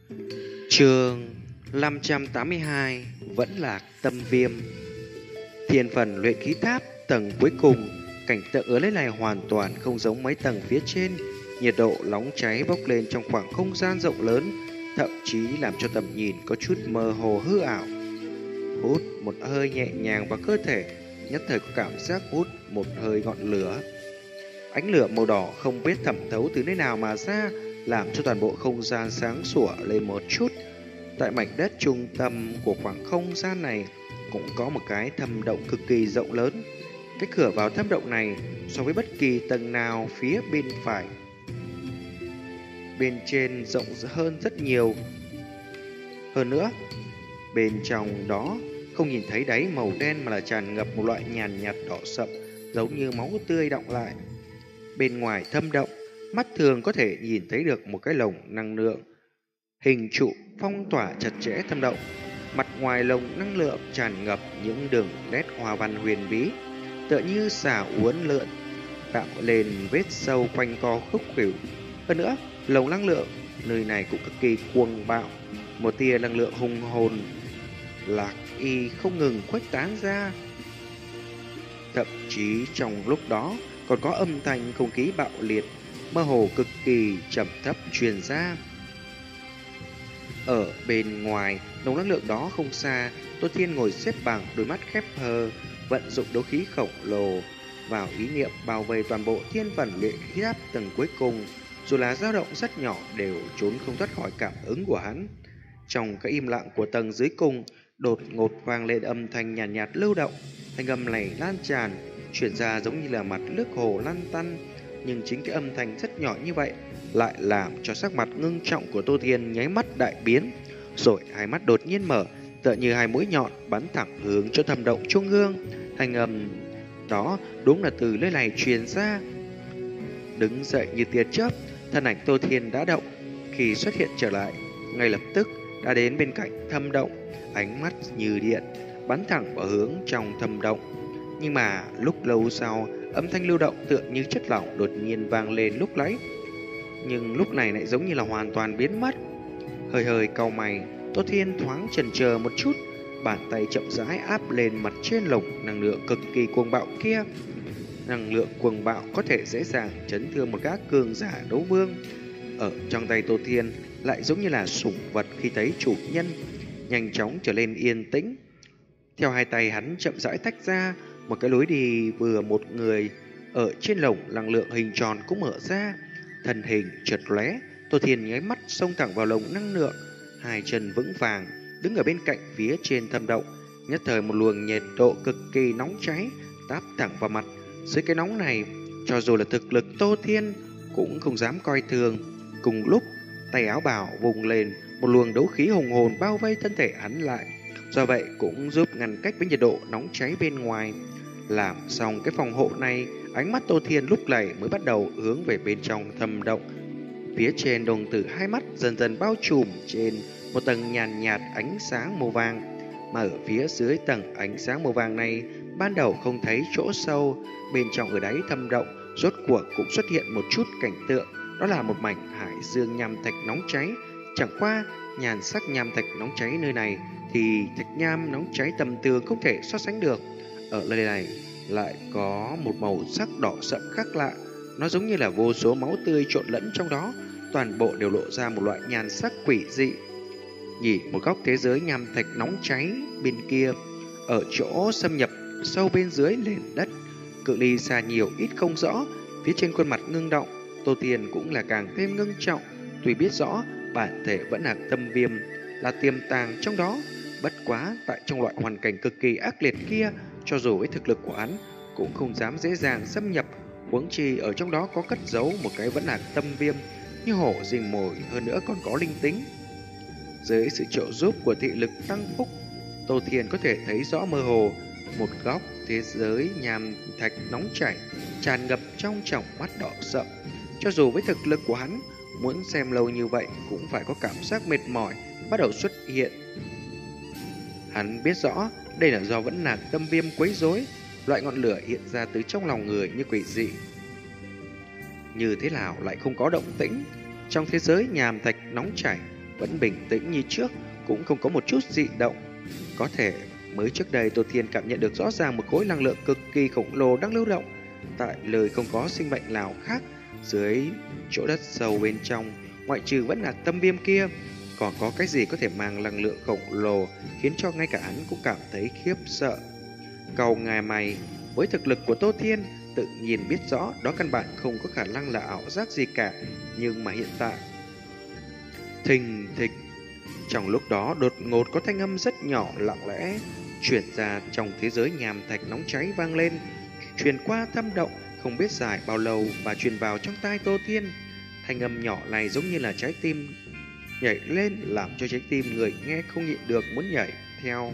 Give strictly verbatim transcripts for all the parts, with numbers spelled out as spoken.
Chương năm trăm tám mươi hai vẫn lạc tâm viêm. Thiên phần luyện khí tháp tầng cuối cùng, cảnh tượng ở nơi này hoàn toàn không giống mấy tầng phía trên. Nhiệt độ nóng cháy bốc lên trong khoảng không gian rộng lớn, thậm chí làm cho tầm nhìn có chút mơ hồ hư ảo. Hút một hơi nhẹ nhàng vào cơ thể, nhất thời có cảm giác hút một hơi ngọn lửa. Ánh lửa màu đỏ không biết thẩm thấu từ nơi nào mà ra, làm cho toàn bộ không gian sáng sủa lên một chút. Tại mảnh đất trung tâm của khoảng không gian này cũng có một cái thâm động cực kỳ rộng lớn. Cái cửa vào thâm động này so với bất kỳ tầng nào phía bên phải, bên trên rộng hơn rất nhiều. Hơn nữa, bên trong đó không nhìn thấy đáy màu đen mà là tràn ngập một loại nhàn nhạt đỏ sậm, giống như máu tươi đọng lại. Bên ngoài thâm động, mắt thường có thể nhìn thấy được một cái lồng năng lượng hình trụ phong tỏa chặt chẽ thâm động. Mặt ngoài lồng năng lượng tràn ngập những đường nét hoa văn huyền bí, tựa như xà uốn lượn, tạo lên vết sâu quanh co khúc khuỷu. Hơn nữa, lồng năng lượng nơi này cũng cực kỳ cuồng bạo, một tia năng lượng hùng hồn lạc y không ngừng khuếch tán ra. Thậm chí trong lúc đó còn có âm thanh không khí bạo liệt, mơ hồ cực kỳ trầm thấp truyền ra. Ở bên ngoài lồng năng lượng đó không xa, Tô Thiên ngồi xếp bằng, đôi mắt khép hờ, vận dụng đấu khí khổng lồ vào ý niệm bảo vệ toàn bộ thiên phần luyện khí tháp tầng cuối cùng. Dù là dao động rất nhỏ đều trốn không thoát khỏi cảm ứng của hắn. Trong cái im lặng của tầng dưới cùng, đột ngột vang lên âm thanh nhàn nhạt, nhạt lưu động. Thanh âm này lan tràn, chuyển ra giống như là mặt nước hồ lăn tăn. Nhưng chính cái âm thanh rất nhỏ như vậy lại làm cho sắc mặt ngưng trọng của Tô Thiên nháy mắt đại biến, rồi hai mắt đột nhiên mở, tựa như hai mũi nhọn bắn thẳng hướng cho thâm động trung ương. Thanh âm đó đúng là từ nơi này truyền ra. Đứng dậy như tia chớp, thân ảnh Tô Thiên đã động, khi xuất hiện trở lại, ngay lập tức đã đến bên cạnh thâm động, ánh mắt như điện bắn thẳng vào hướng trong thâm động. Nhưng mà lúc lâu sau, âm thanh lưu động tựa như chất lỏng đột nhiên vang lên lúc nãy, nhưng lúc này lại giống như là hoàn toàn biến mất. Hơi hơi cau mày, Tô Thiên thoáng chần chờ một chút, bàn tay chậm rãi áp lên mặt trên lồng năng lượng cực kỳ cuồng bạo kia. Năng lượng cuồng bạo có thể dễ dàng chấn thương một gã cường giả đấu vương. Ở trong tay Tô Thiên lại giống như là sủng vật khi thấy chủ nhân, nhanh chóng trở lên yên tĩnh. Theo hai tay hắn chậm rãi tách ra, một cái lối đi vừa một người ở trên lồng năng lượng hình tròn cũng mở ra. Thân hình chợt lóe, Tô Thiên nháy mắt xông thẳng vào lồng năng lượng, hai chân vững vàng đứng ở bên cạnh phía trên thâm động. Nhất thời một luồng nhiệt độ cực kỳ nóng cháy táp thẳng vào mặt. Dưới cái nóng này, cho dù là thực lực Tô Thiên cũng không dám coi thường. Cùng lúc, tay áo bào vùng lên, một luồng đấu khí hùng hồn bao vây thân thể hắn lại, do vậy cũng giúp ngăn cách với nhiệt độ nóng cháy bên ngoài. Làm xong cái phòng hộ này, ánh mắt Tô Thiên lúc này mới bắt đầu hướng về bên trong thâm động. Phía trên đồng tử hai mắt dần dần bao trùm trên một tầng nhàn nhạt, nhạt ánh sáng màu vàng, mà ở phía dưới tầng ánh sáng màu vàng này ban đầu không thấy chỗ sâu. Bên trong ở đáy thâm động rốt cuộc cũng xuất hiện một chút cảnh tượng, đó là một mảnh hải dương nham thạch nóng cháy. Chẳng qua nhàn sắc nham thạch nóng cháy nơi này thì thạch nham nóng cháy tầm thường không thể so sánh được. Ở nơi này lại có một màu sắc đỏ sậm khác lạ, nó giống như là vô số máu tươi trộn lẫn trong đó, toàn bộ đều lộ ra một loại nhan sắc quỷ dị. Nhìn một góc thế giới nham thạch nóng cháy bên kia, ở chỗ xâm nhập sâu bên dưới nền đất, cự ly xa nhiều ít không rõ. Phía trên khuôn mặt ngưng động, Tô Thiên cũng là càng thêm ngưng trọng. Tuy biết rõ bản thể vẫn là tâm viêm, là tiềm tàng trong đó, bất quá tại trong loại hoàn cảnh cực kỳ ác liệt kia, cho dù với thực lực của hắn cũng không dám dễ dàng xâm nhập. Huống chi ở trong đó có cất giấu một cái vẫn là tâm viêm như hổ rình mồi, hơn nữa còn có linh tính. Dưới sự trợ giúp của thị lực tăng phúc, Tô Thiên có thể thấy rõ mơ hồ một góc thế giới nham thạch nóng chảy tràn ngập trong tròng mắt đỏ sậm. Cho dù với thực lực của hắn, muốn xem lâu như vậy cũng phải có cảm giác mệt mỏi bắt đầu xuất hiện. Hắn biết rõ đây là do vẫn là tâm viêm quấy rối, loại ngọn lửa hiện ra từ trong lòng người như quỷ dị. Như thế nào lại không có động tĩnh? Trong thế giới nhàm thạch nóng chảy, vẫn bình tĩnh như trước, cũng không có một chút dị động. Có thể mới trước đây Tô Thiên cảm nhận được rõ ràng một khối năng lượng cực kỳ khổng lồ đang lưu động tại lời không có sinh mệnh nào khác. Dưới chỗ đất sâu bên trong, ngoại trừ vẫn là tâm viêm kia, còn có cái gì có thể mang năng lượng khổng lồ khiến cho ngay cả hắn cũng cảm thấy khiếp sợ. Cầu ngài mày, với thực lực của Tô Thiên, tự nhiên biết rõ đó căn bản không có khả năng là ảo giác gì cả, nhưng mà hiện tại thình thịch. Trong lúc đó đột ngột có thanh âm rất nhỏ lặng lẽ truyền ra trong thế giới nhàm thạch nóng cháy vang lên, truyền qua thâm động không biết dài bao lâu và truyền vào trong tai Tô Thiên. Thanh âm nhỏ này giống như là trái tim nhảy lên, làm cho trái tim người nghe không nhịn được muốn nhảy theo.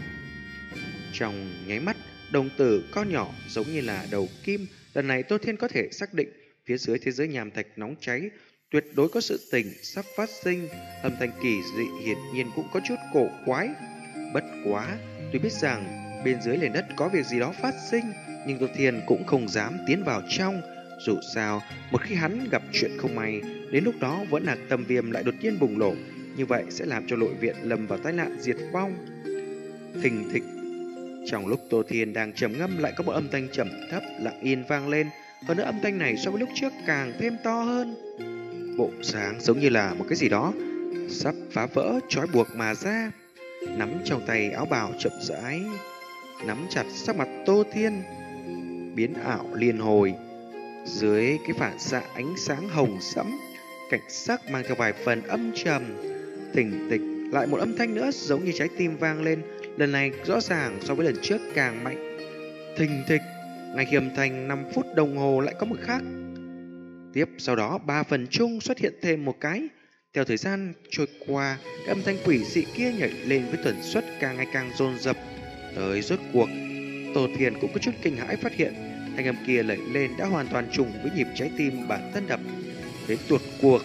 Trong nháy mắt, đồng tử co nhỏ giống như là đầu kim. Lần này Tô Thiên có thể xác định phía dưới thế giới nhàm thạch nóng cháy tuyệt đối có sự tình sắp phát sinh. Âm thanh kỳ dị hiển nhiên cũng có chút cổ quái. Bất quá, tuy biết rằng bên dưới nền đất có việc gì đó phát sinh, nhưng Tô Thiên cũng không dám tiến vào trong. Dù sao, một khi hắn gặp chuyện không may, đến lúc đó vẫn là tâm viêm lại đột nhiên bùng nổ, như vậy sẽ làm cho nội viện lầm vào tai nạn diệt vong. Thình thịch. Trong lúc Tô Thiên đang trầm ngâm, lại có một âm thanh trầm thấp lặng yên vang lên. Hơn nữa âm thanh này so với lúc trước càng thêm to hơn. Bộ dáng giống như là một cái gì đó sắp phá vỡ trói buộc mà ra. Nắm trong tay áo bào chậm rãi nắm chặt, sắc mặt Tô Thiên biến ảo liên hồi. Dưới cái phản xạ ánh sáng hồng sẫm, cảnh sắc mang theo vài phần âm trầm. Thình thịch, lại một âm thanh nữa giống như trái tim vang lên, lần này rõ ràng so với lần trước càng mạnh. Thình thịch, ngay khi âm thanh năm phút đồng hồ lại có một khác. Tiếp sau đó ba phần chung xuất hiện thêm một cái. Theo thời gian trôi qua, cái âm thanh quỷ dị kia nhảy lên với tần suất càng ngày càng dồn dập. Tới rốt cuộc, Tô Thiên cũng có chút kinh hãi phát hiện thanh âm kia lẩy lên đã hoàn toàn trùng với nhịp trái tim bản thân đập. Đến tuột cuộc,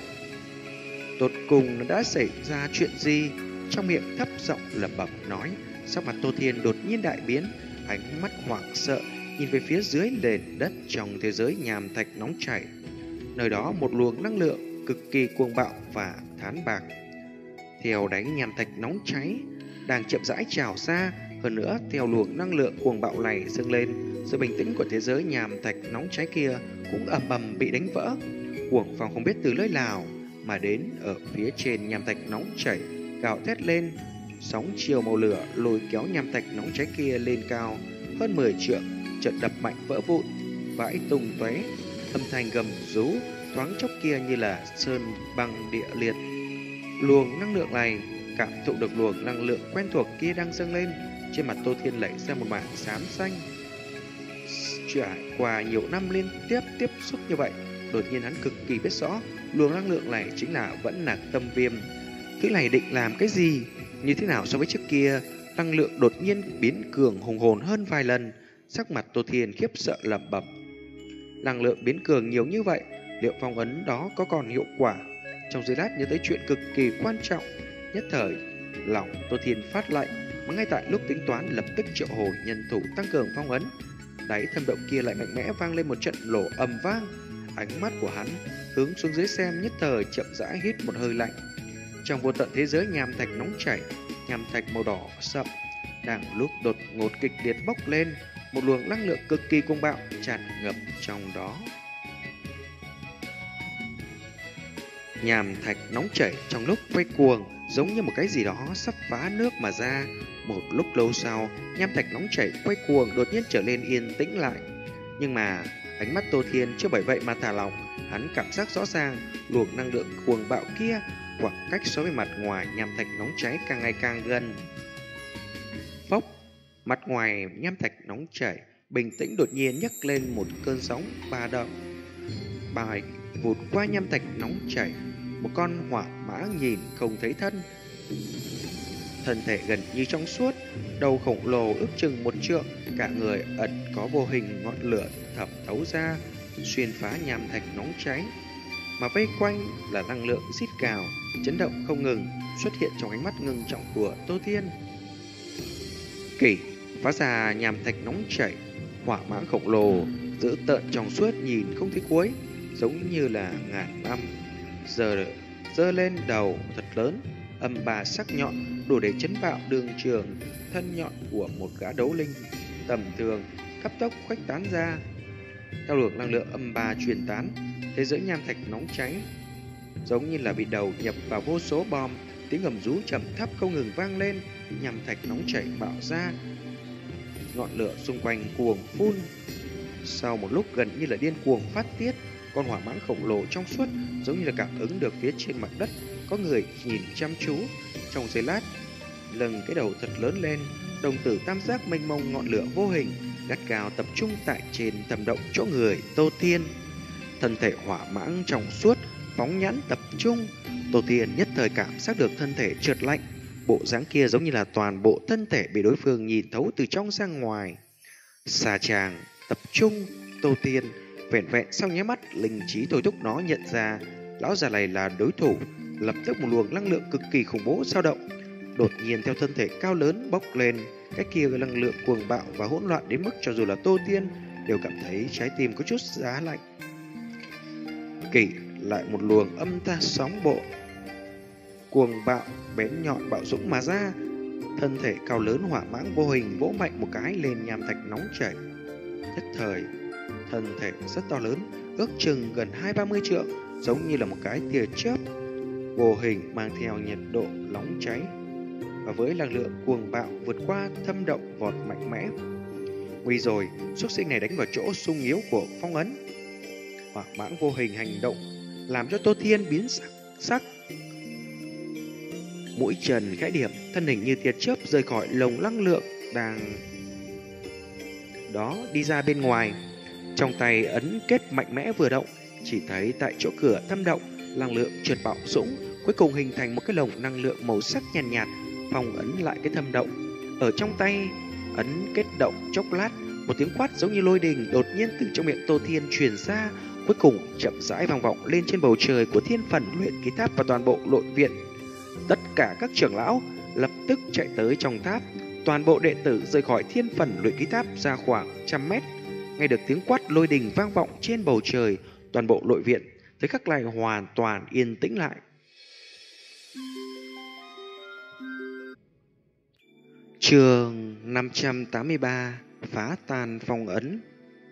tột cùng đã xảy ra chuyện gì? Trong miệng thấp giọng lẩm bẩm nói. Sắc mặt Tô Thiên đột nhiên đại biến, ánh mắt hoảng sợ nhìn về phía dưới nền đất trong thế giới nhàm thạch nóng chảy. Nơi đó một luồng năng lượng cực kỳ cuồng bạo và thán bạc theo đáy nhàm thạch nóng cháy đang chậm rãi trào ra. Hơn nữa, theo luồng năng lượng cuồng bạo này dâng lên, sự bình tĩnh của thế giới nhàm thạch nóng cháy kia cũng ầm ầm bị đánh vỡ. Cuồng phong không biết từ nơi nào mà đến ở phía trên nhàm thạch nóng chảy gào thét lên. Sóng chiều màu lửa lôi kéo nhàm thạch nóng cháy kia lên cao hơn mười trượng, chợt đập mạnh vỡ vụn, vãi tung tóe. Âm thanh gầm rú thoáng chốc kia như là sơn băng địa liệt. Luồng năng lượng này cảm thụ được luồng năng lượng quen thuộc kia đang dâng lên, trên mặt Tô Thiên lẩy ra một mảng xám xanh. Trải qua nhiều năm liên tiếp tiếp xúc như vậy, đột nhiên hắn cực kỳ biết rõ luồng năng lượng này chính là vẫn là tâm viêm. Thứ này định làm cái gì? Như thế nào so với trước kia? Năng lượng đột nhiên biến cường hùng hồn hơn vài lần. Sắc mặt Tô Thiên khiếp sợ lẩm bẩm. Năng lượng biến cường nhiều như vậy, liệu phong ấn đó có còn hiệu quả? Trong giây lát nhớ tới chuyện cực kỳ quan trọng, nhất thời lòng Tô Thiên phát lạnh, mà ngay tại lúc tính toán lập tức triệu hồi nhân thủ tăng cường phong ấn, đáy thâm động kia lại mạnh mẽ vang lên một trận nổ ầm vang. Ánh mắt của hắn hướng xuống dưới xem, nhất thời chậm rãi hít một hơi lạnh. Trong vô tận thế giới nham thạch nóng chảy, nham thạch màu đỏ sậm đang lúc đột ngột kịch liệt bốc lên, một luồng năng lượng cực kỳ cuồng bạo tràn ngập trong đó. Nham thạch nóng chảy trong lúc quay cuồng giống như một cái gì đó sắp phá nước mà ra. Một lúc lâu sau, nham thạch nóng chảy quay cuồng đột nhiên trở nên yên tĩnh lại. Nhưng mà ánh mắt Tô Thiên chưa bởi vậy mà thả lỏng, hắn cảm giác rõ ràng luồng năng lượng cuồng bạo kia khoảng cách so với mặt ngoài nham thạch nóng cháy càng ngày càng gần. Phốc, mặt ngoài nham thạch nóng chảy bình tĩnh đột nhiên nhấc lên một cơn sóng ba động, bài vụt qua nham thạch nóng chảy. Một con hỏa mã nhìn không thấy thân, thân thể gần như trong suốt, đầu khổng lồ ước chừng một trượng, cả người ẩn có vô hình ngọn lửa thẩm thấu ra, xuyên phá nham thạch nóng cháy, mà vây quanh là năng lượng rít gào, chấn động không ngừng, xuất hiện trong ánh mắt ngưng trọng của Tô Thiên. Kỷ phá ra nham thạch nóng chảy, hỏa mã khổng lồ dữ tợn trong suốt nhìn không thấy cuối, giống như là ngàn năm giờ giơ lên đầu thật lớn, âm bà sắc nhọn đủ để chấn bạo đường trường thân nhọn của một gã đấu linh tầm thường, cấp tốc khuếch tán ra. Theo luồng năng lượng âm bà truyền tán, thế giới nham thạch nóng cháy giống như là bị đầu nhập vào vô số bom, tiếng gầm rú trầm thấp không ngừng vang lên, nham thạch nóng chảy bạo ra, ngọn lửa xung quanh cuồng phun. Sau một lúc gần như là điên cuồng phát tiết, con hỏa mãng khổng lồ trong suốt giống như là cảm ứng được phía trên mặt đất có người nhìn chăm chú. Trong giây lát, lưng cái đầu thật lớn lên, đồng tử tam giác mênh mông ngọn lửa vô hình gắt gao tập trung tại trên thầm động chỗ người Tô Thiên. Thân thể hỏa mãng trong suốt phóng nhãn tập trung, Tô Thiên nhất thời cảm giác được thân thể trượt lạnh, bộ dáng kia giống như là toàn bộ thân thể bị đối phương nhìn thấu từ trong ra ngoài. Xà tràng tập trung, Tô Thiên vẹn vẹn sau nháy mắt, linh trí thôi thúc nó nhận ra lão già này là đối thủ. Lập tức một luồng năng lượng cực kỳ khủng bố dao động, đột nhiên theo thân thể cao lớn bốc lên. Cái kia năng lượng cuồng bạo và hỗn loạn đến mức cho dù là Tô Thiên đều cảm thấy trái tim có chút giá lạnh. Kỷ lại một luồng âm ta sóng bộ cuồng bạo bén nhọn bạo dũng mà ra, thân thể cao lớn hỏa mãng vô hình vỗ mạnh một cái lên nham thạch nóng chảy. Nhất thời, thân thể rất to lớn, ước chừng gần hai ba mươi trượng, giống như là một cái tia chớp vô hình mang theo nhiệt độ nóng cháy, và với năng lượng cuồng bạo vượt qua thâm động vọt mạnh mẽ. Nguy rồi, xuất sinh này đánh vào chỗ sung yếu của phong ấn. Hỏa mãng vô hình hành động làm cho Tô Thiên biến sắc, sắc. Mũi trần khẽ điểm, thân hình như tia chớp rời khỏi lồng năng lượng đang đó đi ra bên ngoài. Trong tay ấn kết mạnh mẽ vừa động, chỉ thấy tại chỗ cửa thâm động, năng lượng trượt bạo dũng, cuối cùng hình thành một cái lồng năng lượng màu sắc nhàn nhạt, nhạt, phong ấn lại cái thâm động. Ở trong tay ấn kết động chốc lát, một tiếng quát giống như lôi đình đột nhiên từ trong miệng Tô Thiên truyền ra, cuối cùng chậm rãi vang vọng lên trên bầu trời của thiên phần luyện khí tháp và toàn bộ nội viện. Tất cả các trưởng lão lập tức chạy tới trong tháp, toàn bộ đệ tử rời khỏi thiên phần luyện khí tháp ra khoảng trăm mét. Nghe được tiếng quát lôi đình vang vọng trên bầu trời, toàn bộ nội viện tới khắc này hoàn toàn yên tĩnh lại. Chương năm trăm tám mươi ba: Phá tan phong ấn.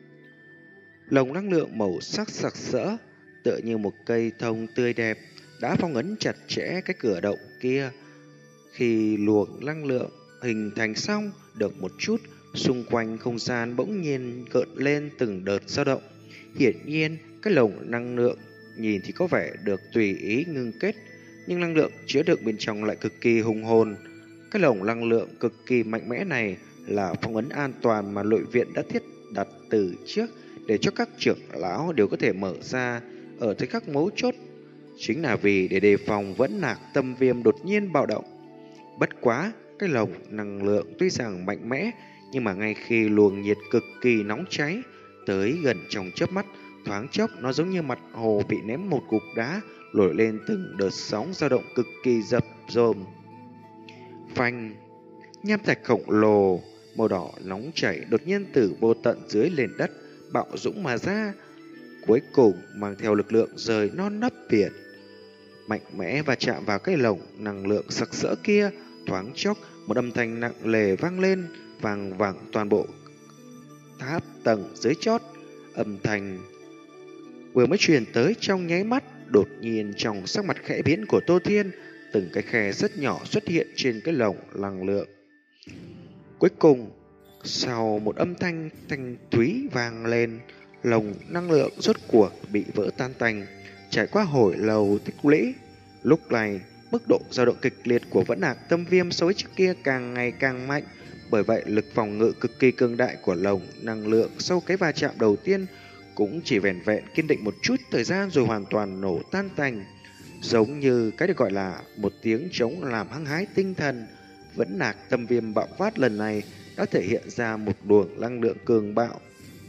Lồng năng lượng màu sắc sặc sỡ, tựa như một cây thông tươi đẹp, đã phong ấn chặt chẽ cái cửa động kia. Khi luồng năng lượng hình thành xong được một chút, xung quanh không gian bỗng nhiên gợn lên từng đợt dao động. Hiển nhiên, cái lồng năng lượng nhìn thì có vẻ được tùy ý ngưng kết, nhưng năng lượng chứa đựng bên trong lại cực kỳ hùng hồn. Cái lồng năng lượng cực kỳ mạnh mẽ này là phong ấn an toàn mà nội viện đã thiết đặt từ trước, để cho các trưởng lão đều có thể mở ra ở thời khắc mấu chốt, chính là vì để đề phòng Vẫn Nạc Tâm Viêm đột nhiên bạo động. Bất quá, cái lồng năng lượng tuy rằng mạnh mẽ, nhưng mà ngay khi luồng nhiệt cực kỳ nóng cháy tới gần trong chớp mắt, thoáng chốc nó giống như mặt hồ bị ném một cục đá, nổi lên từng đợt sóng dao động cực kỳ dập dồn. Phanh, nham thạch khổng lồ màu đỏ nóng chảy đột nhiên từ vô tận dưới nền đất bạo dũng mà ra, cuối cùng mang theo lực lượng rời non nấp biển, mạnh mẽ và chạm vào cái lồng năng lượng sặc sỡ kia. Thoáng chốc, một âm thanh nặng nề vang lên, vang vẳng toàn bộ tháp tầng dưới chót. Âm thanh vừa mới truyền tới trong nháy mắt, đột nhiên trong sắc mặt khẽ biến của Tô Thiên, từng cái khe rất nhỏ xuất hiện trên cái lồng năng lượng. Cuối cùng, sau một âm thanh thanh thúy vang lên, lồng năng lượng rốt cuộc bị vỡ tan tành. Trải qua hồi lâu tích lũy, lúc này mức độ dao động kịch liệt của Vẫn Nạc Tâm Viêm so với trước kia càng ngày càng mạnh. Bởi vậy lực phòng ngự cực kỳ cường đại của lồng năng lượng sau cái va chạm đầu tiên cũng chỉ vẻn vẹn kiên định một chút thời gian rồi hoàn toàn nổ tan tành. Giống như cái được gọi là một tiếng trống làm hăng hái tinh thần, Vẫn Nạc Tâm Viêm bạo phát lần này đã thể hiện ra một luồng năng lượng cường bạo.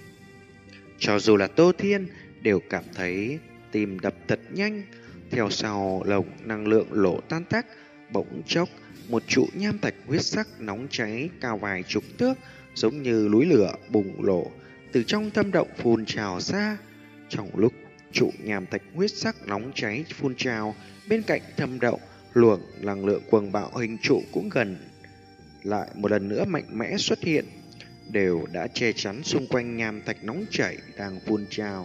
Cho dù là Tô Thiên đều cảm thấy tim đập thật nhanh. Theo sau lồng năng lượng lỗ tan tác, bỗng chốc một trụ nham thạch huyết sắc nóng cháy cao vài chục thước, giống như núi lửa bùng nổ từ trong thâm động phun trào ra. Trong lúc trụ nham thạch huyết sắc nóng cháy phun trào, bên cạnh thâm động luồng năng lượng cuồng bạo hình trụ cũng gần lại một lần nữa mạnh mẽ xuất hiện, đều đã che chắn xung quanh nham thạch nóng chảy đang phun trào.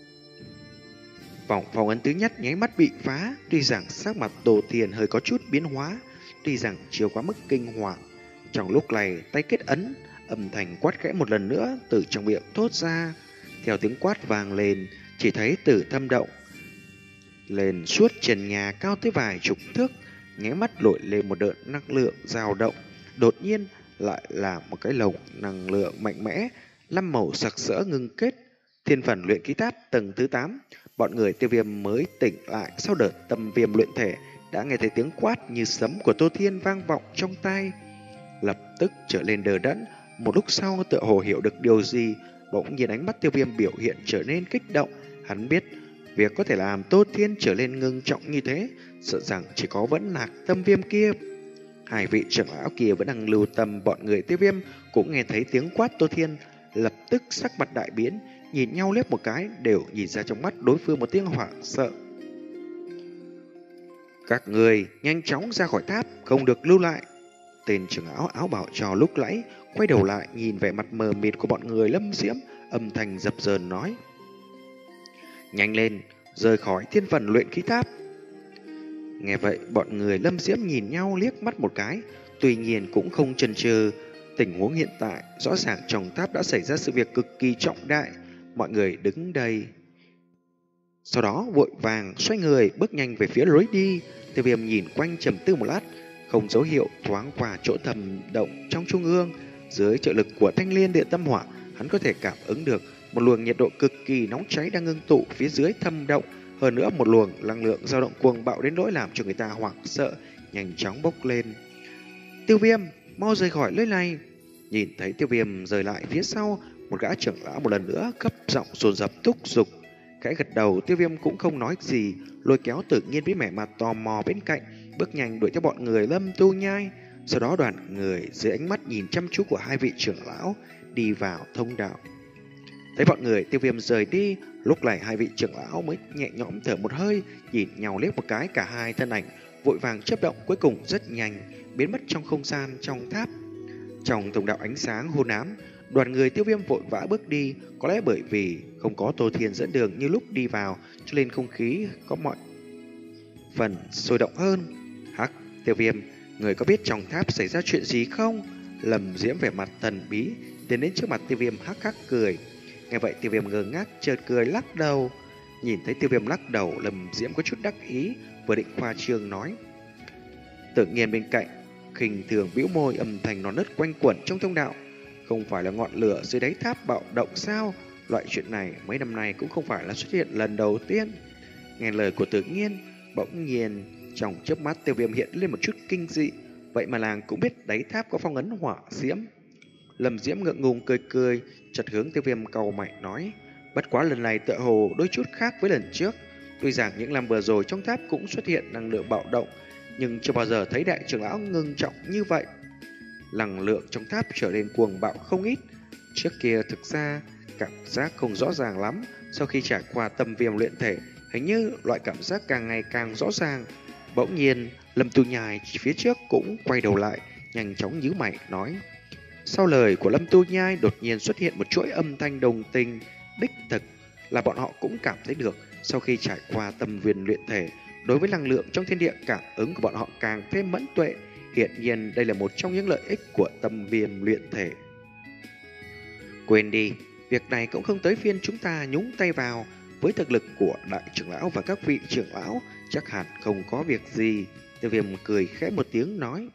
Vòng phong ấn thứ nhất nháy mắt bị phá, tuy rằng sắc mặt Tô Thiên hơi có chút biến hóa, tuy rằng chưa quá mức kinh hoàng. Trong lúc này, tay kết ấn, âm thanh quát khẽ một lần nữa từ trong miệng thốt ra. Theo tiếng quát vang lên, chỉ thấy từ thâm động lên suốt trần nhà cao tới vài chục thước, nháy mắt lội lên một đợt năng lượng dao động, đột nhiên lại là một cái lồng năng lượng mạnh mẽ, năm màu sặc sỡ ngưng kết. Thiên phần luyện khí tháp tầng thứ tám, bọn người Tiêu Viêm mới tỉnh lại sau đợt tâm viêm luyện thể, đã nghe thấy tiếng quát như sấm của Tô Thiên vang vọng trong tai, lập tức trở lên đờ đẫn. Một lúc sau tựa hồ hiểu được điều gì, bỗng nhiên ánh mắt Tiêu Viêm biểu hiện trở nên kích động. Hắn biết việc có thể làm Tô Thiên trở nên ngưng trọng như thế, sợ rằng chỉ có vẫn Lạc Tâm Viêm kia. Hai vị trưởng lão kia vẫn đang lưu tâm, bọn người Tiêu Viêm cũng nghe thấy tiếng quát Tô Thiên, lập tức sắc mặt đại biến, nhìn nhau liếc một cái, đều nhìn ra trong mắt đối phương một tiếng hoảng sợ. Các người nhanh chóng ra khỏi tháp, không được lưu lại. Tên trưởng lão áo bảo trò lúc nãy quay đầu lại nhìn vẻ mặt mờ mịt của bọn người Lâm Diễm, âm thanh dập dờn nói: nhanh lên, rời khỏi thiên phần luyện khí tháp. Nghe vậy, bọn người Lâm Diễm nhìn nhau liếc mắt một cái, tuy nhiên cũng không chần chừ. Tình huống hiện tại, rõ ràng trong tháp đã xảy ra sự việc cực kỳ trọng đại. Mọi người đứng đây, sau đó vội vàng xoay người bước nhanh về phía lối đi. Tiêu Viêm nhìn quanh trầm tư một lát, không dấu hiệu thoáng qua chỗ thầm động trong trung ương. Dưới trợ lực của Thanh Liên Điện Tâm Hỏa, hắn có thể cảm ứng được một luồng nhiệt độ cực kỳ nóng cháy đang ngưng tụ phía dưới thâm động. Hơn nữa một luồng năng lượng dao động cuồng bạo đến nỗi làm cho người ta hoảng sợ, nhanh chóng bốc lên. Tiêu Viêm, mau rời khỏi nơi này. Nhìn thấy Tiêu Viêm rời lại phía sau, một gã trưởng lão một lần nữa cấp giọng dồn dập thúc giục. Khẽ gật đầu, Tiêu Viêm cũng không nói gì, lôi kéo Tự Nhiên với vẻ mặt tò mò bên cạnh, bước nhanh đuổi theo bọn người Lâm Tu Nhai. Sau đó đoàn người dưới ánh mắt nhìn chăm chú của hai vị trưởng lão đi vào thông đạo. Thấy bọn người Tiêu Viêm rời đi, lúc này hai vị trưởng lão mới nhẹ nhõm thở một hơi, nhìn nhau liếc một cái, cả hai thân ảnh vội vàng chớp động, cuối cùng rất nhanh biến mất trong không gian trong tháp. Trong thông đạo ánh sáng hôn ám, đoàn người Tiêu Viêm vội vã bước đi, có lẽ bởi vì không có Tô Thiên dẫn đường như lúc đi vào, cho nên không khí có mọi phần sôi động hơn. Hắc, Tiêu Viêm, người có biết trong tháp xảy ra chuyện gì không? Lâm Diễm vẻ mặt thần bí tiến đến trước mặt Tiêu Viêm hắc hắc cười. Nghe vậy Tiêu Viêm ngơ ngác chợt cười lắc đầu. Nhìn thấy Tiêu Viêm lắc đầu, Lâm Diễm có chút đắc ý, vừa định khoa trương nói. Tự Nhiên bên cạnh khinh thường bĩu môi, âm thanh non nớt quanh quẩn trong thông đạo. Không phải là ngọn lửa dưới đáy tháp bạo động sao? Loại chuyện này mấy năm nay cũng không phải là xuất hiện lần đầu tiên. Nghe lời của Tự Nhiên, bỗng nhiên trong chớp mắt Tiêu Viêm hiện lên một chút kinh dị. Vậy mà làng cũng biết đáy tháp có phong ấn hỏa diễm. Lâm Diễm ngượng ngùng cười cười, chợt hướng Tiêu Viêm cau mày nói: bất quá lần này tựa hồ đôi chút khác với lần trước. Tuy rằng những năm vừa rồi trong tháp cũng xuất hiện năng lượng bạo động, nhưng chưa bao giờ thấy đại trưởng lão ngưng trọng như vậy. Năng lượng trong tháp trở nên cuồng bạo không ít. Trước kia thực ra cảm giác không rõ ràng lắm, sau khi trải qua tâm viêm luyện thể, hình như loại cảm giác càng ngày càng rõ ràng. Bỗng nhiên Lâm Tu Nhai phía trước cũng quay đầu lại, nhanh chóng nhíu mày nói. Sau lời của Lâm Tu Nhai đột nhiên xuất hiện một chuỗi âm thanh đồng tình. Đích thực là bọn họ cũng cảm thấy được, sau khi trải qua tâm viêm luyện thể, đối với năng lượng trong thiên địa cảm ứng của bọn họ càng thêm mẫn tuệ. Hiện nhiên đây là một trong những lợi ích của tâm viêm luyện thể. Quên đi, việc này cũng không tới phiên chúng ta nhúng tay vào. Với thực lực của đại trưởng lão và các vị trưởng lão, chắc hẳn không có việc gì. Tiêu Viêm cười khẽ một tiếng nói.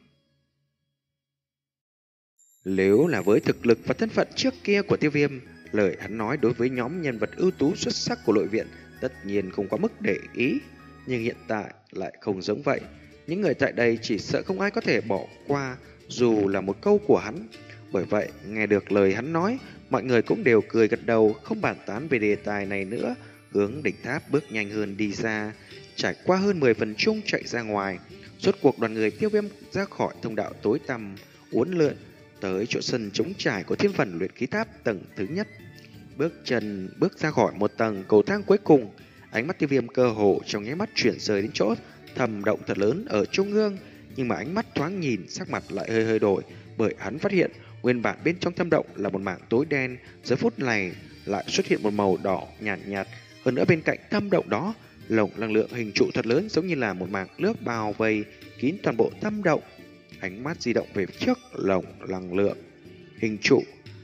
Nếu là với thực lực và thân phận trước kia của Tiêu Viêm, lời hắn nói đối với nhóm nhân vật ưu tú xuất sắc của nội viện tất nhiên không có mức để ý. Nhưng hiện tại lại không giống vậy. Những người tại đây chỉ sợ không ai có thể bỏ qua dù là một câu của hắn. Bởi vậy, nghe được lời hắn nói, mọi người cũng đều cười gật đầu, không bàn tán về đề tài này nữa, hướng đỉnh tháp bước nhanh hơn đi ra. Trải qua hơn mười phần chung chạy ra ngoài, rốt cuộc đoàn người Tiêu Viêm ra khỏi thông đạo tối tăm uốn lượn tới chỗ sân trống trải của thiên phần luyện khí tháp tầng thứ nhất. Bước chân bước ra khỏi một tầng cầu thang cuối cùng, ánh mắt Tiêu Viêm cơ hồ trong nháy mắt chuyển rời đến chỗ thầm động thật lớn ở trung ương, nhưng mà ánh mắt thoáng nhìn, sắc mặt lại hơi hơi đổi, bởi hắn phát hiện nguyên bản bên trong thâm động là một mảng tối đen, giờ phút này lại xuất hiện một màu đỏ nhạt nhạt, hơn nữa bên cạnh thâm động đó, lồng năng lượng hình trụ thật lớn giống như là một mảng nước bao vây kín toàn bộ thâm động. Ánh mắt di động về trước lồng năng lượng hình trụ.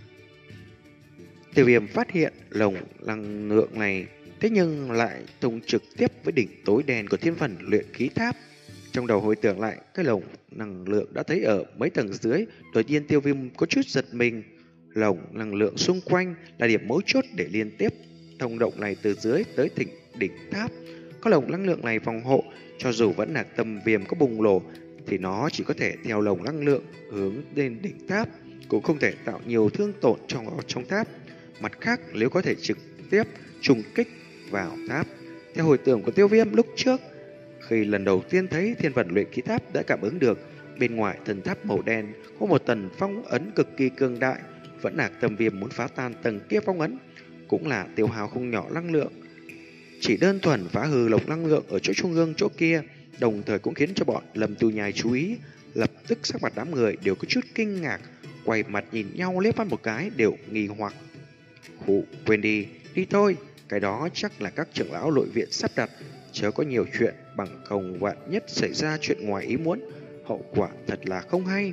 Tiêu Viêm phát hiện lồng năng lượng này thế nhưng lại tung trực tiếp với đỉnh tối đen của thiên phần luyện khí tháp. Trong đầu hồi tưởng lại cái lồng năng lượng đã thấy ở mấy tầng dưới, đột nhiên Tiêu Viêm có chút giật mình. Lồng năng lượng xung quanh là điểm mấu chốt để liên tiếp thông động này từ dưới tới thỉnh đỉnh tháp. Có lồng năng lượng này phòng hộ, cho dù vẫn là tâm viêm có bùng nổ thì nó chỉ có thể theo lồng năng lượng hướng lên đỉnh tháp, cũng không thể tạo nhiều thương tổn trong trong tháp. Mặt khác, nếu có thể trực tiếp trùng kích vào tháp. Theo hồi tưởng của Tiêu Viêm lúc trước, khi lần đầu tiên thấy thiên vận luyện khí tháp đã cảm ứng được bên ngoài thần tháp màu đen có một tầng phong ấn cực kỳ cường đại. Vẫn là tâm viêm muốn phá tan tầng kia phong ấn, cũng là tiêu hao không nhỏ năng lượng. Chỉ đơn thuần phá hư lồng năng lượng ở chỗ trung ương chỗ kia, đồng thời cũng khiến cho bọn Lâm Tu Nhai chú ý. Lập tức sắc mặt đám người đều có chút kinh ngạc, quay mặt nhìn nhau liếc mắt một cái đều nghi hoặc. Khụ, quên đi, đi thôi, cái đó chắc là các trưởng lão nội viện sắp đặt, chớ có nhiều chuyện, bằng không vạn nhất xảy ra chuyện ngoài ý muốn, hậu quả thật là không hay.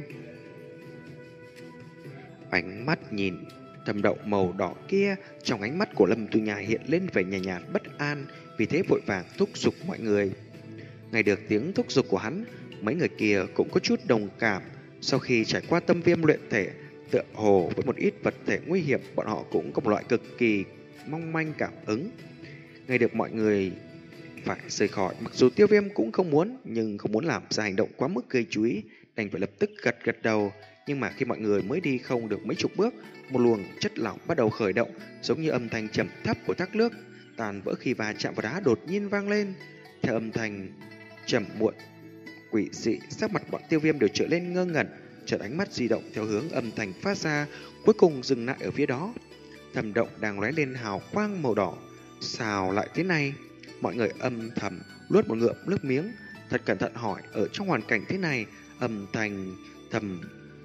Ánh mắt nhìn thâm động màu đỏ kia, trong ánh mắt của Lâm Tu Nhai hiện lên vẻ nhàn nhạt, nhạt bất an, vì thế vội vàng thúc giục mọi người. Nghe được tiếng thúc giục của hắn, mấy người kia cũng có chút đồng cảm. Sau khi trải qua tâm viêm luyện thể, tựa hồ với một ít vật thể nguy hiểm, bọn họ cũng có một loại cực kỳ mong manh cảm ứng. Nghe được mọi người phải rời khỏi, mặc dù Tiêu Viêm cũng không muốn, nhưng không muốn làm ra hành động quá mức gây chú ý, đành phải lập tức gật gật đầu. Nhưng mà khi mọi người mới đi không được mấy chục bước, một luồng chất lỏng bắt đầu khởi động, giống như âm thanh trầm thấp của thác nước tàn vỡ khi va chạm vào đá đột nhiên vang lên. Theo âm thanh trầm muộn quỷ dị, sắc mặt bọn Tiêu Viêm đều trở lên ngơ ngẩn, chợt ánh mắt di động theo hướng âm thanh phát ra, cuối cùng dừng lại ở phía đó. Thầm động đang lóe lên hào quang màu đỏ. Sao lại thế này? Mọi người âm thầm nuốt một ngụm nước miếng, thật cẩn thận hỏi, ở trong hoàn cảnh thế này, âm thanh thầm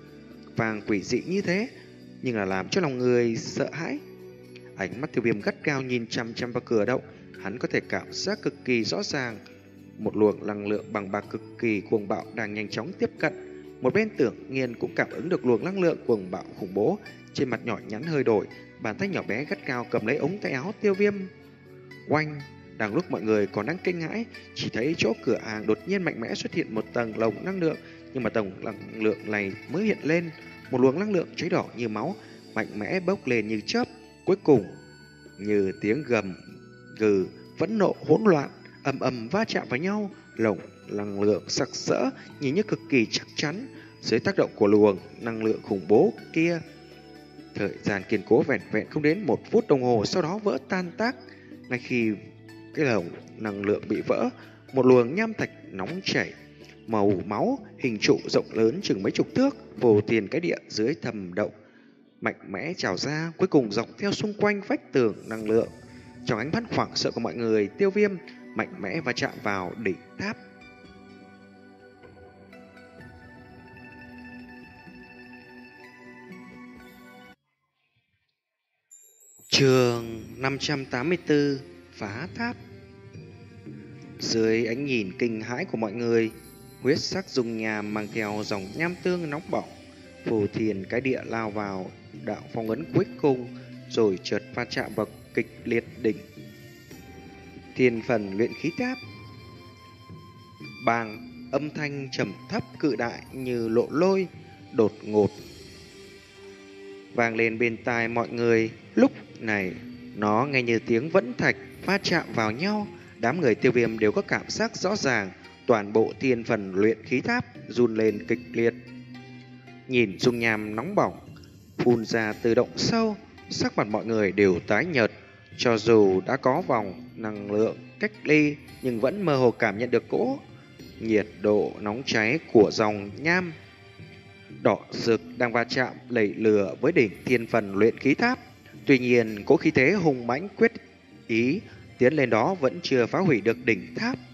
vàng quỷ dị như thế, nhưng là làm cho lòng người sợ hãi. Ánh mắt Tiêu Viêm gắt gao nhìn chăm chăm vào cửa động, hắn có thể cảm giác cực kỳ rõ ràng, một luồng năng lượng bằng bạc cực kỳ cuồng bạo đang nhanh chóng tiếp cận. Một bên Tưởng Nghiên cũng cảm ứng được luồng năng lượng cuồng bạo khủng bố, trên mặt nhỏ nhắn hơi đổi, bàn tay nhỏ bé gắt gao cầm lấy ống tay áo Tiêu Viêm. Oanh! Đang lúc mọi người còn đang kinh hãi, chỉ thấy chỗ cửa hàng đột nhiên mạnh mẽ xuất hiện một tầng lồng năng lượng, nhưng mà tầng năng lượng này mới hiện lên, một luồng năng lượng cháy đỏ như máu, mạnh mẽ bốc lên như chớp, cuối cùng như tiếng gầm gừ phẫn nộ hỗn loạn ầm ầm va chạm vào nhau, lồng năng lượng sặc sỡ nhìn như cực kỳ chắc chắn. Dưới tác động của luồng năng lượng khủng bố kia, thời gian kiên cố vẹn vẹn không đến một phút đồng hồ sau đó vỡ tan tác. Ngay khi cái lồng năng lượng bị vỡ, một luồng nham thạch nóng chảy màu máu hình trụ rộng lớn chừng mấy chục thước phô tiền cái địa dưới thầm động mạnh mẽ trào ra, cuối cùng dọc theo xung quanh vách tường năng lượng. Trong ánh mắt hoảng sợ của mọi người, Tiêu Viêm mạnh mẽ và chạm vào đỉnh tháp. Chương năm trăm tám mươi tư, phá tháp. Dưới ánh nhìn kinh hãi của mọi người, huyết sắc dung nham mang theo dòng nham tương nóng bỏng phù thiền cái địa lao vào đạo phong ấn cuối cùng, rồi chợt va chạm vào kịch liệt đỉnh thiên phần luyện khí tháp. Bang! Âm thanh trầm thấp cự đại như lộ lôi đột ngột vang lên bên tai mọi người. Lúc này nó nghe như tiếng vẫn thạch va chạm vào nhau. Đám người Tiêu Viêm đều có cảm giác rõ ràng, toàn bộ thiên phần luyện khí tháp run lên kịch liệt. Nhìn dung nham nóng bỏng phun ra từ động sâu, sắc mặt mọi người đều tái nhợt. Cho dù đã có vòng năng lượng cách ly, nhưng vẫn mơ hồ cảm nhận được cỗ nhiệt độ nóng cháy của dòng nham đỏ rực đang va chạm lẩy lửa với đỉnh thiên phần luyện khí tháp. Tuy nhiên, cỗ khí thế hùng mãnh quyết ý tiến lên đó vẫn chưa phá hủy được đỉnh tháp.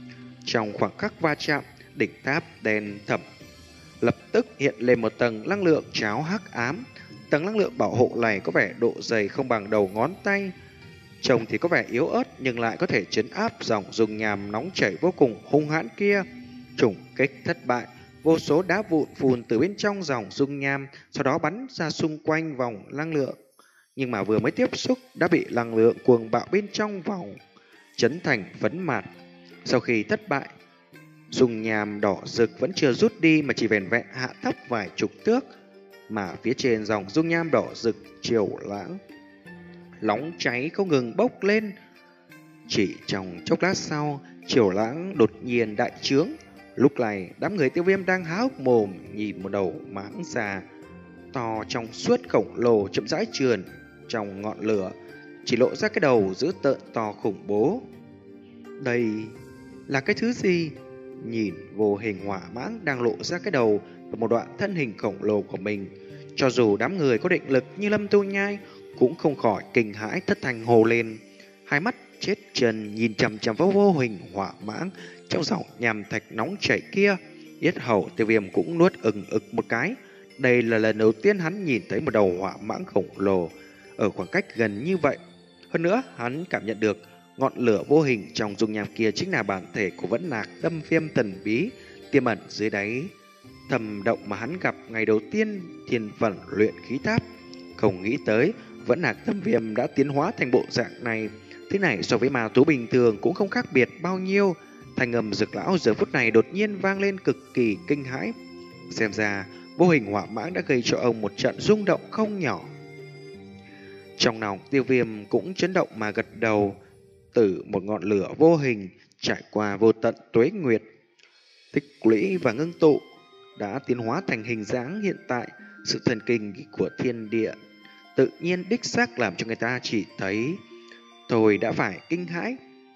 Trong khoảng khắc va chạm, đỉnh tháp đen thẫm lập tức hiện lên một tầng năng lượng cháo hắc ám. Tầng năng lượng bảo hộ này có vẻ độ dày không bằng đầu ngón tay. Trông thì có vẻ yếu ớt nhưng lại có thể trấn áp dòng dung nham nóng chảy vô cùng hung hãn kia. Trùng kích thất bại, vô số đá vụn phun từ bên trong dòng dung nham, sau đó bắn ra xung quanh vòng năng lượng. Nhưng mà vừa mới tiếp xúc đã bị năng lượng cuồng bạo bên trong vòng chấn thành phấn mạt. Sau khi thất bại, dung nham đỏ rực vẫn chưa rút đi mà chỉ vẻn vẹn hạ thấp vài chục thước, mà phía trên dòng dung nham đỏ rực chiều lãng nóng cháy không ngừng bốc lên. Chỉ trong chốc lát sau, chiều lãng đột nhiên đại trướng. Lúc này đám người Tiêu Viêm đang há hốc mồm nhìn một đầu mãng xà to trong suốt khổng lồ chậm rãi trườn trong ngọn lửa, chỉ lộ ra cái đầu dữ tợn to khủng bố. Đây là cái thứ gì? Nhìn vô hình hỏa mãng đang lộ ra cái đầu và một đoạn thân hình khổng lồ của mình, cho dù đám người có định lực như Lâm Tu Nhai cũng không khỏi kinh hãi thất thanh hồ lên, hai mắt chết trần nhìn chằm chằm vào vô hình hỏa mãng trong dòng nham thạch nóng chảy kia. Yết hầu Tiêu Viêm cũng nuốt ừng ực một cái. Đây là lần đầu tiên hắn nhìn thấy một đầu hỏa mãng khổng lồ ở khoảng cách gần như vậy. Hơn nữa, hắn cảm nhận được ngọn lửa vô hình trong dung nham kia chính là bản thể của Vẫn Lạc Tâm Viêm thần bí tiềm ẩn dưới đáy thầm động mà hắn gặp ngày đầu tiên thiên phần luyện khí tháp. Không nghĩ tới Vẫn Lạc Tâm Viêm đã tiến hóa thành bộ dạng này. Thế này so với ma thú bình thường cũng không khác biệt bao nhiêu. Thanh âm Dược lão giờ phút này đột nhiên vang lên cực kỳ kinh hãi. Xem ra vô hình hỏa mãng đã gây cho ông một trận rung động không nhỏ. Trong lòng Tiêu Viêm cũng chấn động mà gật đầu. Từ một ngọn lửa vô hình trải qua vô tận tuế nguyệt, tích lũy và ngưng tụ, đã tiến hóa thành hình dáng hiện tại. Sự thần kinh của thiên địa tự nhiên đích xác làm cho người ta chỉ thấy thôi đã phải kinh hãi.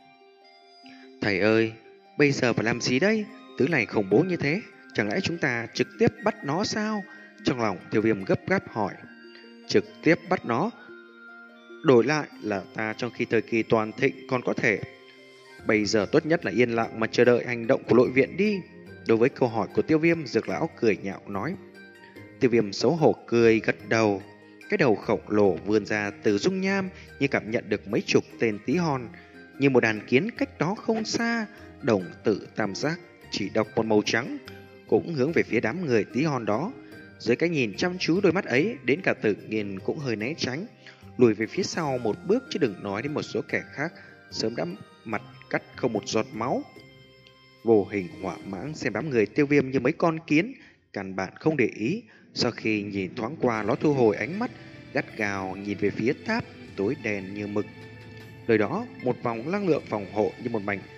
Thầy ơi, bây giờ phải làm gì đây? Thứ này khủng bố như thế, chẳng lẽ chúng ta trực tiếp bắt nó sao? Trong lòng Tiêu Viêm gấp gáp hỏi. Trực tiếp bắt nó? Đổi lại là ta trong khi thời kỳ toàn thịnh còn có thể. Bây giờ tốt nhất là yên lặng mà chờ đợi hành động của nội viện đi. Đối với câu hỏi của Tiêu Viêm, Dược lão cười nhạo nói. Tiêu Viêm xấu hổ cười gật đầu. Cái đầu khổng lồ vươn ra từ dung nham như cảm nhận được mấy chục tên tí hon, như một đàn kiến cách đó không xa. Đồng tử tam giác chỉ đọc một màu trắng, cũng hướng về phía đám người tí hon đó. Dưới cái nhìn chăm chú đôi mắt ấy, đến cả Tử Nghiên cũng hơi né tránh, lùi về phía sau một bước, chứ đừng nói đến một số kẻ khác sớm đã mặt cắt không một giọt máu. Vô hình hỏa mãng xem đám người Tiêu Viêm như mấy con kiến, căn bản không để ý. Sau khi nhìn thoáng qua, nó thu hồi ánh mắt, gắt gào nhìn về phía tháp tối đen như mực. Nơi đó, một vòng năng lượng phòng hộ như một mảnh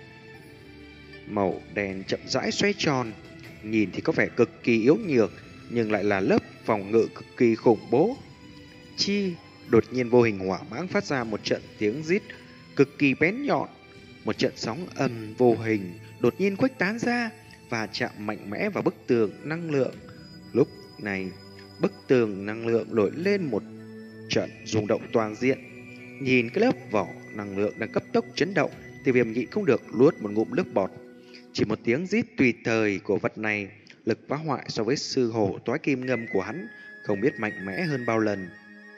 màu đen chậm rãi xoay tròn. Nhìn thì có vẻ cực kỳ yếu nhược, nhưng lại là lớp phòng ngự cực kỳ khủng bố. Chi, đột nhiên vô hình hỏa mãng phát ra một trận tiếng rít cực kỳ bén nhọn. Một trận sóng âm vô hình đột nhiên khuếch tán ra và chạm mạnh mẽ vào bức tường năng lượng. Lúc này, bức tường năng lượng nổi lên một trận rung động toàn diện. Nhìn cái lớp vỏ năng lượng đang cấp tốc chấn động, Tiêu Viêm nhịn không được nuốt một ngụm nước bọt. Chỉ một tiếng rít tùy thời của vật này, lực phá hoại so với sư hổ toái kim ngâm của hắn không biết mạnh mẽ hơn bao lần.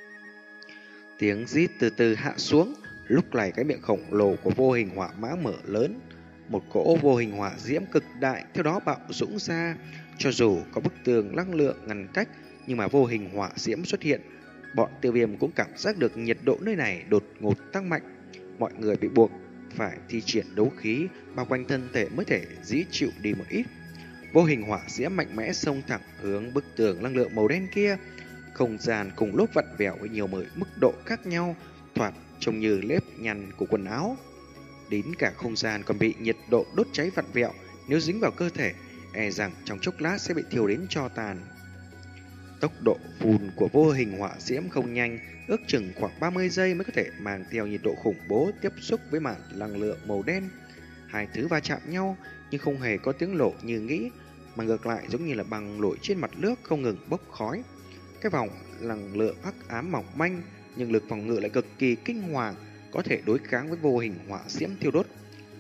Tiếng rít từ từ hạ xuống. Lúc này cái miệng khổng lồ của vô hình hỏa mãng mở lớn, một cỗ vô hình hỏa diễm cực đại theo đó bạo dũng ra. Cho dù có bức tường năng lượng ngăn cách, nhưng mà vô hình hỏa diễm xuất hiện, bọn Tiêu Viêm cũng cảm giác được nhiệt độ nơi này đột ngột tăng mạnh. Mọi người bị buộc phải thi triển đấu khí bao quanh thân thể mới thể dĩ chịu đi một ít. Vô hình hỏa diễm mạnh mẽ xông thẳng hướng bức tường năng lượng màu đen kia. Không gian cùng lúc vặn vẹo với nhiều mức độ khác nhau, thoạt trông như nếp nhăn của quần áo. Đến cả không gian còn bị nhiệt độ đốt cháy vặn vẹo, nếu dính vào cơ thể, e rằng trong chốc lát sẽ bị thiêu đến tro tàn. Tốc độ phun của vô hình hỏa diễm không nhanh, ước chừng khoảng ba mươi giây mới có thể mang theo nhiệt độ khủng bố tiếp xúc với màn năng lượng màu đen. Hai thứ va chạm nhau nhưng không hề có tiếng nổ như nghĩ, mà ngược lại giống như là băng nổi trên mặt nước không ngừng bốc khói. Cái vòng năng lượng hắc ám mỏng manh, nhưng lực phòng ngự lại cực kỳ kinh hoàng, có thể đối kháng với vô hình hỏa diễm thiêu đốt.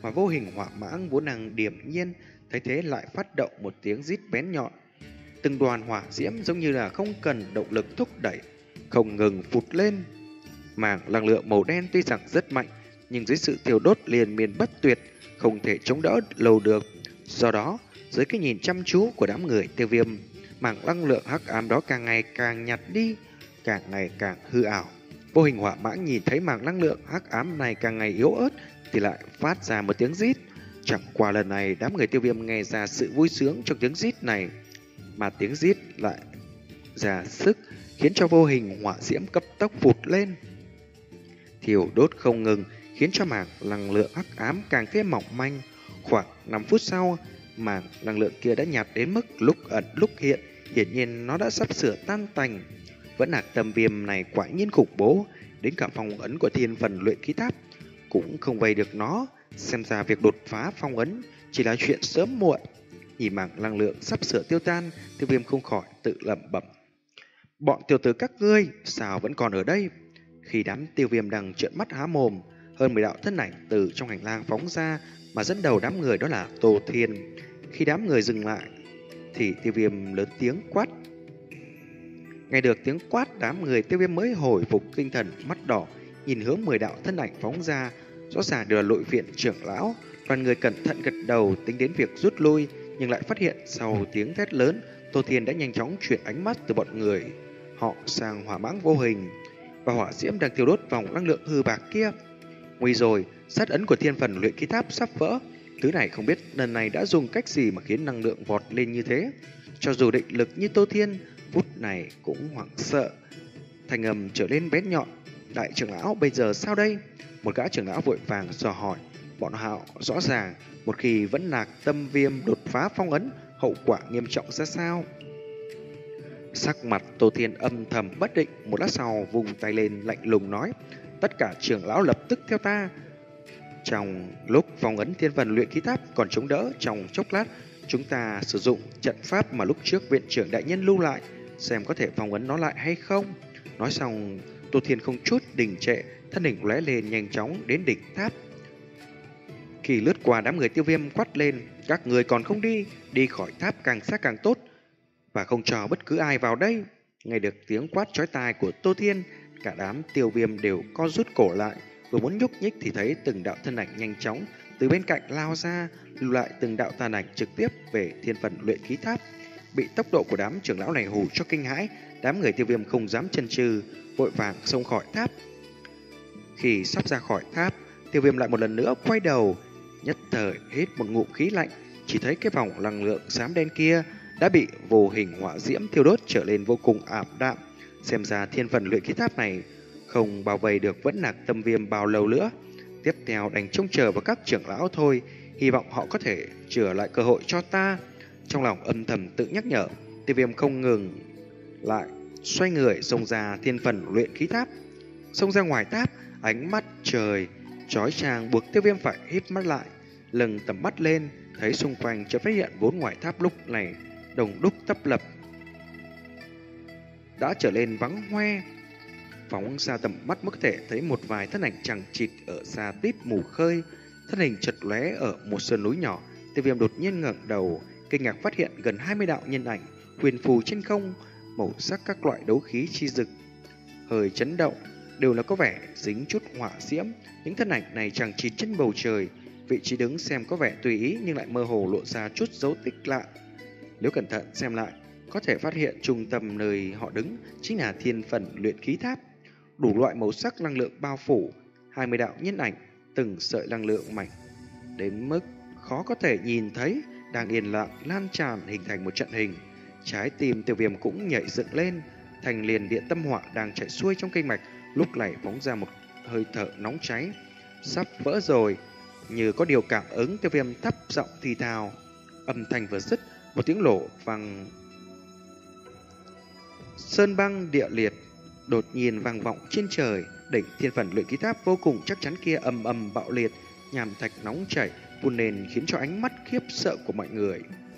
mà vô hình hỏa mãng vốn đang điềm nhiên, thấy thế lại phát động một tiếng rít bén nhọn. Từng đoàn hỏa diễm giống như là không cần động lực thúc đẩy, không ngừng phụt lên. Mảng năng lượng màu đen tuy rằng rất mạnh, nhưng dưới sự thiêu đốt liền miên bất tuyệt, không thể chống đỡ lâu được. Do đó, dưới cái nhìn chăm chú của đám người Tiêu Viêm, mảng năng lượng hắc ám đó càng ngày càng nhạt đi, càng ngày càng hư ảo. Vô hình hỏa mãng nhìn thấy mảng năng lượng hắc ám này càng ngày yếu ớt thì lại phát ra một tiếng rít. Chẳng qua lần này đám người Tiêu Viêm nghe ra sự vui sướng trong tiếng rít này, mà tiếng rít lại ra sức khiến cho vô hình hỏa diễm cấp tốc vụt lên, thiêu đốt không ngừng, khiến cho mảng năng lượng hắc ám càng thêm mỏng manh. Khoảng năm phút sau, mảng năng lượng kia đã nhạt đến mức lúc ẩn lúc hiện, hiển nhiên nó đã sắp sửa tan tành. Vẫn là tâm viêm này quả nhiên khủng bố, đến cả phong ấn của thiên phần luyện khí tháp cũng không vây được nó. Xem ra việc đột phá phong ấn chỉ là chuyện sớm muộn. Nhìn mảng năng lượng sắp sửa tiêu tan, Tiêu Viêm không khỏi tự lẩm bẩm: bọn tiểu tử các ngươi sao vẫn còn ở đây? Khi đám Tiêu Viêm đang trợn mắt há mồm, hơn mười đạo thân ảnh từ trong hành lang phóng ra, mà dẫn đầu đám người đó là Tô Thiên. Khi đám người dừng lại thì Tiêu Viêm lớn tiếng quát. Nghe được tiếng quát, đám người Tiêu Viêm mới hồi phục tinh thần, mắt đỏ nhìn hướng mười đạo thân ảnh phóng ra, rõ ràng đều là Nội viện trưởng lão. Đoàn người cẩn thận gật đầu tính đến việc rút lui, nhưng lại phát hiện sau tiếng thét lớn, Tô Thiên đã nhanh chóng chuyển ánh mắt từ bọn người họ sang hỏa mãng vô hình và hỏa diễm đang thiêu đốt vòng năng lượng hư bạc kia. Nguy rồi, sát ấn của thiên phần luyện khí tháp sắp vỡ. Thứ này không biết lần này đã dùng cách gì mà khiến năng lượng vọt lên như thế. Cho dù định lực như Tô Thiên phút này cũng hoảng sợ, thành âm trở lên bén nhọn. Đại trưởng lão bây giờ sao đây? Một gã trưởng lão vội vàng dò hỏi. Bọn họ rõ ràng một khi vẫn lạc tâm viêm đột phá phong ấn, hậu quả nghiêm trọng ra sao? Sắc mặt Tô Thiên âm thầm bất định, một lát sau vùng tay lên lạnh lùng nói: tất cả trưởng lão lập tức theo ta. Trong lúc phong ấn thiên phần luyện khí tháp còn chống đỡ, trong chốc lát chúng ta sử dụng trận pháp mà lúc trước viện trưởng đại nhân lưu lại, xem có thể phong ấn nó lại hay không. Nói xong, Tô Thiên không chút đình trệ, thân hình lóe lên nhanh chóng đến đỉnh tháp. Khi lướt qua đám người Tiêu Viêm quát lên: các người còn không đi, đi khỏi tháp càng xa càng tốt, và không cho bất cứ ai vào đây. Nghe được tiếng quát chói tai của Tô Thiên, cả đám Tiêu Viêm đều co rút cổ lại, vừa muốn nhúc nhích thì thấy từng đạo thân ảnh nhanh chóng từ bên cạnh lao ra, lưu lại từng đạo tàn ảnh trực tiếp về thiên phần luyện khí tháp. Bị tốc độ của đám trưởng lão này hù cho kinh hãi, đám người Tiêu Viêm không dám chần chừ, vội vàng xông khỏi tháp. Khi sắp ra khỏi tháp, Tiêu Viêm lại một lần nữa quay đầu, nhất thời hít một ngụm khí lạnh, chỉ thấy cái vòng năng lượng xám đen kia đã bị vô hình hỏa diễm thiêu đốt trở lên vô cùng ảm đạm. Xem ra thiên phần luyện khí tháp này không bao vây được vẫn lạc tâm viêm bao lâu nữa. Tiếp theo đành trông chờ vào các trưởng lão thôi, hy vọng họ có thể trở lại cơ hội cho ta. Trong lòng âm thầm tự nhắc nhở, Tiêu Viêm không ngừng lại xoay người xông ra thiên phần luyện khí tháp. Xông ra ngoài tháp, ánh mắt trời chói chang buộc Tiêu Viêm phải híp mắt lại, lừng tầm mắt lên, thấy xung quanh chợt phát hiện bốn ngoài tháp lúc này đồng đúc tấp lập đã trở lên vắng hoe. Phóng ra tầm mắt mới có thể thấy một vài thân ảnh chằng chịt ở xa tít mù khơi. Thân hình chật lóe ở một sơn núi nhỏ. Tiêu Viêm đột nhiên ngẩng đầu, kinh ngạc phát hiện gần hai mươi đạo nhân ảnh huyền phù trên không, màu sắc các loại đấu khí chi rực, hơi chấn động, đều là có vẻ dính chút hỏa diễm. Những thân ảnh này chằng chịt trên bầu trời, vị trí đứng xem có vẻ tùy ý nhưng lại mơ hồ lộ ra chút dấu tích lạ. Nếu cẩn thận xem lại, có thể phát hiện trung tâm nơi họ đứng chính là thiên phần luyện khí tháp. Đủ loại màu sắc năng lượng bao phủ, hai mươi đạo nhân ảnh, từng sợi năng lượng mảnh đến mức khó có thể nhìn thấy, đang yên lặng lan tràn hình thành một trận hình. Trái tim Tiêu Viêm cũng nhảy dựng lên, thành liền điện tâm hỏa đang chạy xuôi trong kinh mạch lúc này phóng ra một hơi thở nóng cháy, sắp vỡ rồi. Như có điều cảm ứng, Tiêu Viêm thấp giọng thì thào, âm thanh vừa dứt, một tiếng nổ vang sơn băng địa liệt đột nhiên vang vọng trên trời. Đỉnh thiên phần luyện khí tháp vô cùng chắc chắn kia ầm ầm bạo liệt, nham thạch nóng chảy phun lên khiến cho ánh mắt khiếp sợ của mọi người